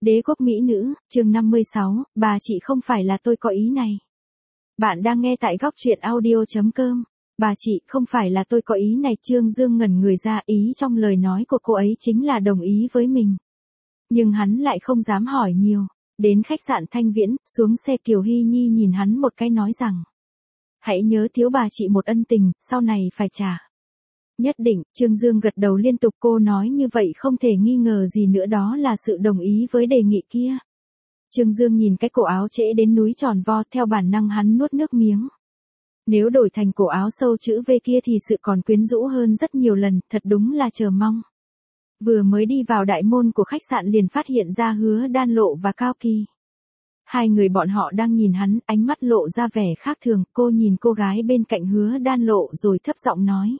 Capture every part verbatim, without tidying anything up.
Đế quốc mỹ nữ, chương năm mươi sáu, bà chị không phải là tôi có ý này. Bạn đang nghe tại góc truyện audio.com. Bà chị không phải là tôi có ý này. Trương Dương ngẩn người ra, ý trong lời nói của cô ấy chính là đồng ý với mình. Nhưng hắn lại không dám hỏi nhiều. Đến khách sạn Thanh Viễn, xuống xe Kiều Hy Nhi nhìn hắn một cái nói rằng. Hãy nhớ thiếu bà chị một ân tình, sau này phải trả. Nhất định, Trương Dương gật đầu liên tục. Cô nói như vậy không thể nghi ngờ gì nữa, đó là sự đồng ý với đề nghị kia. Trương Dương nhìn cái cổ áo trễ đến núi tròn vo, theo bản năng hắn nuốt nước miếng. Nếu đổi thành cổ áo sâu chữ V kia thì sự còn quyến rũ hơn rất nhiều lần, thật đúng là chờ mong. Vừa mới đi vào đại môn của khách sạn liền phát hiện ra Hứa Đan Lộ và Cao Kỳ. Hai người bọn họ đang nhìn hắn, ánh mắt lộ ra vẻ khác thường. Cô nhìn cô gái bên cạnh Hứa Đan Lộ rồi thấp giọng nói.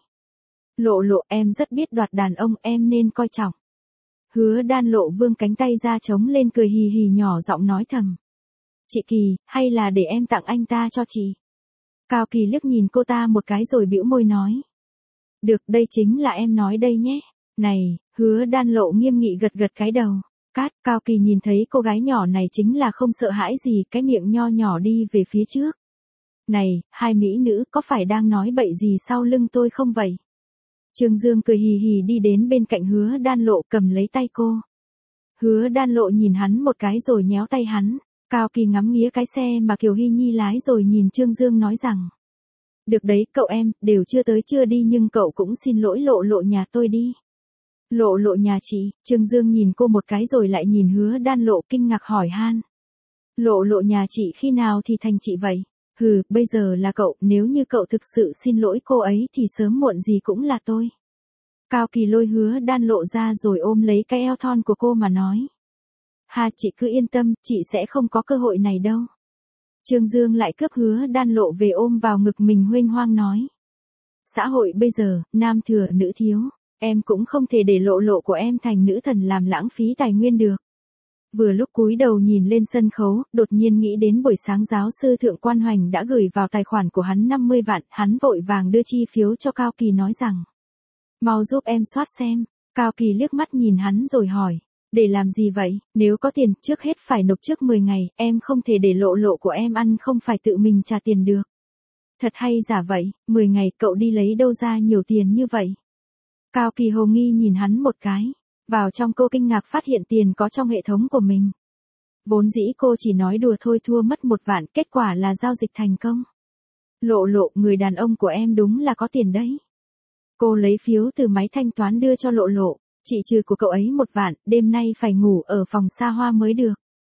Lộ Lộ, em rất biết đoạt đàn ông, em nên coi trọng. Hứa Đan Lộ vươn cánh tay ra chống lên cười hì hì nhỏ giọng nói thầm. Chị Kỳ, hay là để em tặng anh ta cho chị? Cao Kỳ liếc nhìn cô ta một cái rồi bĩu môi nói. Được, đây chính là em nói đây nhé. Này, Hứa Đan Lộ nghiêm nghị gật gật cái đầu. Cát, Cao Kỳ nhìn thấy cô gái nhỏ này chính là không sợ hãi gì, cái miệng nho nhỏ đi về phía trước. Này, hai mỹ nữ có phải đang nói bậy gì sau lưng tôi không vậy? Trương Dương cười hì hì đi đến bên cạnh Hứa Đan Lộ cầm lấy tay cô. Hứa Đan Lộ nhìn hắn một cái rồi nhéo tay hắn. Cao Kỳ ngắm nghía cái xe mà Kiều Hy Nhi lái rồi nhìn Trương Dương nói rằng. Được đấy cậu em, đều chưa tới chưa đi nhưng cậu cũng xin lỗi Lộ Lộ nhà tôi đi. Lộ Lộ nhà chị, Trương Dương nhìn cô một cái rồi lại nhìn Hứa Đan Lộ kinh ngạc hỏi han. Lộ Lộ nhà chị khi nào thì thành chị vậy? Hừ, bây giờ là cậu, nếu như cậu thực sự xin lỗi cô ấy thì sớm muộn gì cũng là tôi. Cao Kỳ lôi Hứa Đan Lộ ra rồi ôm lấy cái eo thon của cô mà nói. Ha, chị cứ yên tâm, chị sẽ không có cơ hội này đâu. Trương Dương lại cướp Hứa Đan Lộ về ôm vào ngực mình huênh hoang nói. Xã hội bây giờ, nam thừa nữ thiếu, em cũng không thể để Lộ Lộ của em thành nữ thần làm lãng phí tài nguyên được. Vừa lúc cúi đầu nhìn lên sân khấu, đột nhiên nghĩ đến buổi sáng giáo sư Thượng Quan Hoành đã gửi vào tài khoản của hắn năm mươi vạn, hắn vội vàng đưa chi phiếu cho Cao Kỳ nói rằng. Mau giúp em soát xem. Cao Kỳ liếc mắt nhìn hắn rồi hỏi. Để làm gì vậy? Nếu có tiền, trước hết phải nộp trước mười ngày, em không thể để Lộ Lộ của em ăn không phải tự mình trả tiền được. Thật hay giả vậy, mười ngày cậu đi lấy đâu ra nhiều tiền như vậy? Cao Kỳ hồ nghi nhìn hắn một cái. Vào trong cô kinh ngạc phát hiện tiền có trong hệ thống của mình. Vốn dĩ cô chỉ nói đùa thôi, thua mất một vạn, kết quả là giao dịch thành công. Lộ Lộ, người đàn ông của em đúng là có tiền đấy. Cô lấy phiếu từ máy thanh toán đưa cho Lộ Lộ, chị trừ của cậu ấy một vạn, đêm nay phải ngủ ở phòng xa hoa mới được.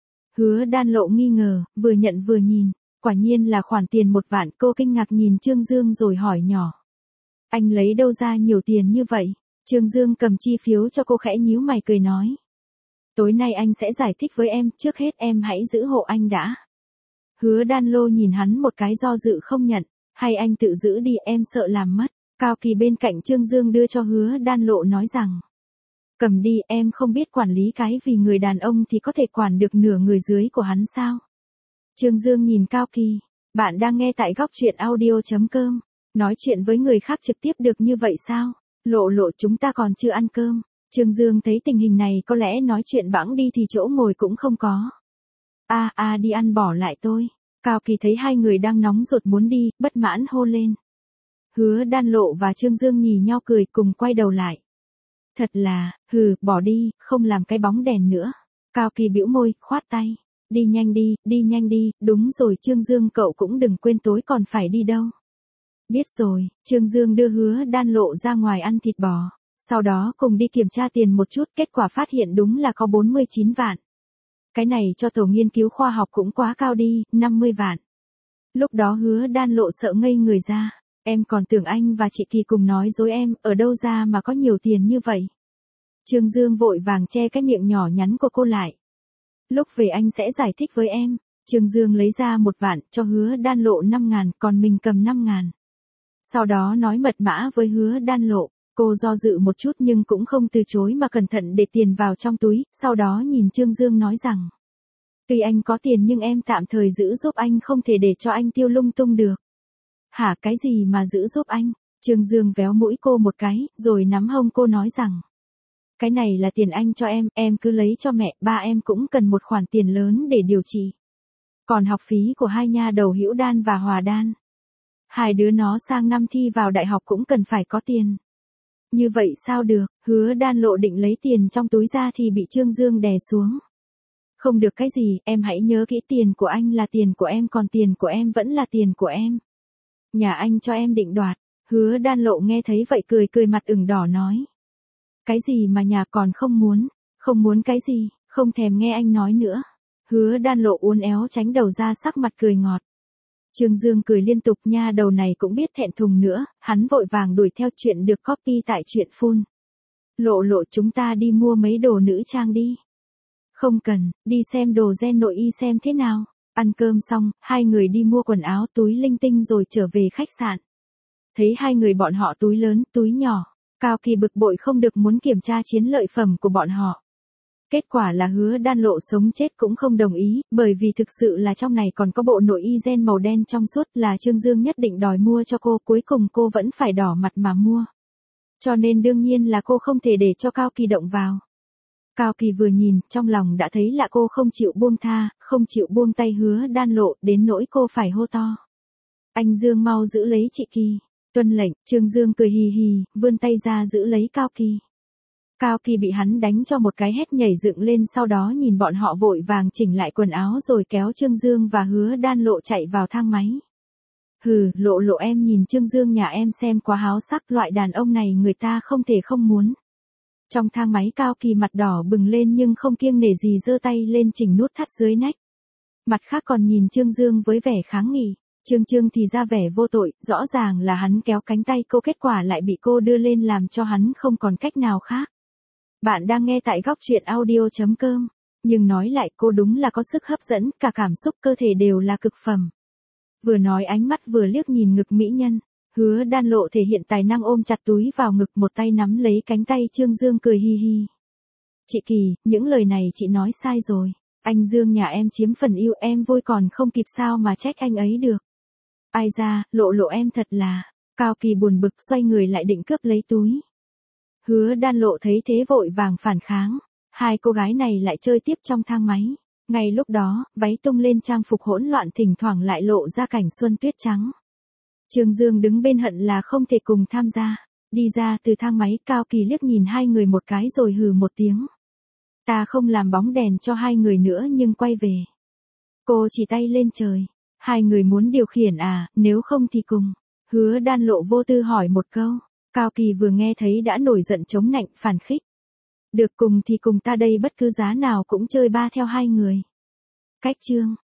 Hứa Đan Lộ nghi ngờ, vừa nhận vừa nhìn, quả nhiên là khoản tiền một vạn. Cô kinh ngạc nhìn Trương Dương rồi hỏi nhỏ. Anh lấy đâu ra nhiều tiền như vậy? Trương Dương cầm chi phiếu cho cô khẽ nhíu mày cười nói. Tối nay anh sẽ giải thích với em, trước hết em hãy giữ hộ anh đã. Hứa Đan Lộ nhìn hắn một cái do dự không nhận, hay anh tự giữ đi, em sợ làm mất. Cao Kỳ bên cạnh Trương Dương đưa cho Hứa Đan Lộ nói rằng. Cầm đi, em không biết quản lý cái vì người đàn ông thì có thể quản được nửa người dưới của hắn sao? Trương Dương nhìn Cao Kỳ. Bạn đang nghe tại góc truyện audio.com. Nói chuyện với người khác trực tiếp được như vậy sao? Lộ Lộ, chúng ta còn chưa ăn cơm. Trương Dương thấy tình hình này có lẽ nói chuyện bẵng đi thì chỗ ngồi cũng không có. A a đi ăn bỏ lại tôi. Cao Kỳ thấy hai người đang nóng ruột muốn đi, bất mãn hô lên. Hứa Đan Lộ và Trương Dương nhìn nhau cười cùng quay đầu lại. Thật là, hừ, bỏ đi, không làm cái bóng đèn nữa. Cao Kỳ bĩu môi, khoát tay. Đi nhanh đi, đi nhanh đi, đúng rồi Trương Dương cậu cũng đừng quên tối còn phải đi đâu. Biết rồi, Trương Dương đưa Hứa Đan Lộ ra ngoài ăn thịt bò. Sau đó cùng đi kiểm tra tiền một chút, kết quả phát hiện đúng là có bốn mươi chín vạn. Cái này cho tổ nghiên cứu khoa học cũng quá cao đi, năm mươi vạn. Lúc đó Hứa Đan Lộ sợ ngây người ra. Em còn tưởng anh và chị Kỳ cùng nói dối em, ở đâu ra mà có nhiều tiền như vậy. Trương Dương vội vàng che cái miệng nhỏ nhắn của cô lại. Lúc về anh sẽ giải thích với em. Trương Dương lấy ra một vạn, cho Hứa Đan Lộ năm ngàn, còn mình cầm năm ngàn. Sau đó nói mật mã với Hứa Đan Lộ, cô do dự một chút nhưng cũng không từ chối mà cẩn thận để tiền vào trong túi, sau đó nhìn Trương Dương nói rằng. Tuy anh có tiền nhưng em tạm thời giữ giúp anh, không thể để cho anh tiêu lung tung được. Hả, cái gì mà giữ giúp anh? Trương Dương véo mũi cô một cái, rồi nắm hông cô nói rằng. Cái này là tiền anh cho em, em cứ lấy cho mẹ, ba em cũng cần một khoản tiền lớn để điều trị. Còn học phí của hai nha đầu Hữu Đan và Hòa Đan. Hai đứa nó sang năm thi vào đại học cũng cần phải có tiền. Như vậy sao được, Hứa Đan Lộ định lấy tiền trong túi ra thì bị Trương Dương đè xuống. Không được cái gì, em hãy nhớ kỹ tiền của anh là tiền của em còn tiền của em vẫn là tiền của em. Nhà anh cho em định đoạt, Hứa Đan Lộ nghe thấy vậy cười cười mặt ửng đỏ nói. Cái gì mà nhà còn không muốn, không muốn cái gì, không thèm nghe anh nói nữa. Hứa Đan Lộ uốn éo tránh đầu ra sắc mặt cười ngọt. Trương Dương cười liên tục nha đầu này cũng biết thẹn thùng nữa, hắn vội vàng đuổi theo chuyện được copy tại truyện phun. Lộ lộ chúng ta đi mua mấy đồ nữ trang đi. Không cần, đi xem đồ gen nội y xem thế nào. Ăn cơm xong, hai người đi mua quần áo túi linh tinh rồi trở về khách sạn. Thấy hai người bọn họ túi lớn, túi nhỏ, Cao Kỳ bực bội không được muốn kiểm tra chiến lợi phẩm của bọn họ. Kết quả là Hứa Đan Lộ sống chết cũng không đồng ý, bởi vì thực sự là trong này còn có bộ nội y gen màu đen trong suốt là Trương Dương nhất định đòi mua cho cô, cuối cùng cô vẫn phải đỏ mặt mà mua. Cho nên đương nhiên là cô không thể để cho Cao Kỳ động vào. Cao Kỳ vừa nhìn, trong lòng đã thấy là cô không chịu buông tha, không chịu buông tay Hứa Đan Lộ, đến nỗi cô phải hô to. Anh Dương mau giữ lấy chị Kỳ. Tuân lệnh, Trương Dương cười hì hì, vươn tay ra giữ lấy Cao Kỳ. Cao Kỳ bị hắn đánh cho một cái hét nhảy dựng lên, sau đó nhìn bọn họ vội vàng chỉnh lại quần áo rồi kéo Trương Dương và Hứa Đan Lộ chạy vào thang máy. Hừ, Lộ Lộ em nhìn Trương Dương nhà em xem quá háo sắc, loại đàn ông này người ta không thể không muốn. Trong thang máy Cao Kỳ mặt đỏ bừng lên nhưng không kiêng nể gì giơ tay lên chỉnh nút thắt dưới nách. Mặt khác còn nhìn Trương Dương với vẻ kháng nghị. Trương Trương thì ra vẻ vô tội, rõ ràng là hắn kéo cánh tay cô, kết quả lại bị cô đưa lên làm cho hắn không còn cách nào khác. Bạn đang nghe tại góc truyện audio chấm com. Nhưng nói lại cô đúng là có sức hấp dẫn, cả cảm xúc cơ thể đều là cực phẩm. Vừa nói ánh mắt vừa liếc nhìn ngực mỹ nhân. Hứa Đan Lộ thể hiện tài năng ôm chặt túi vào ngực, một tay nắm lấy cánh tay Trương Dương cười hi hi. Chị Kỳ, những lời này chị nói sai rồi. Anh Dương nhà em chiếm phần yêu em vui còn không kịp sao mà trách anh ấy được. Ai ra, Lộ Lộ em thật là. Cao Kỳ buồn bực xoay người lại định cướp lấy túi. Hứa Đan Lộ thấy thế vội vàng phản kháng. Hai cô gái này lại chơi tiếp trong thang máy. Ngay lúc đó, váy tung lên trang phục hỗn loạn, thỉnh thoảng lại lộ ra cảnh xuân tuyết trắng. Trương Dương đứng bên hận là không thể cùng tham gia. Đi ra từ thang máy, Cao Kỳ liếc nhìn hai người một cái rồi hừ một tiếng. Ta không làm bóng đèn cho hai người nữa nhưng quay về. Cô chỉ tay lên trời. Hai người muốn điều khiển à, nếu không thì cùng. Hứa Đan Lộ vô tư hỏi một câu. Cao Kỳ vừa nghe thấy đã nổi giận chống nạnh phản khích. Được cùng thì cùng ta đây, bất cứ giá nào cũng chơi ba theo hai người. Cách chương.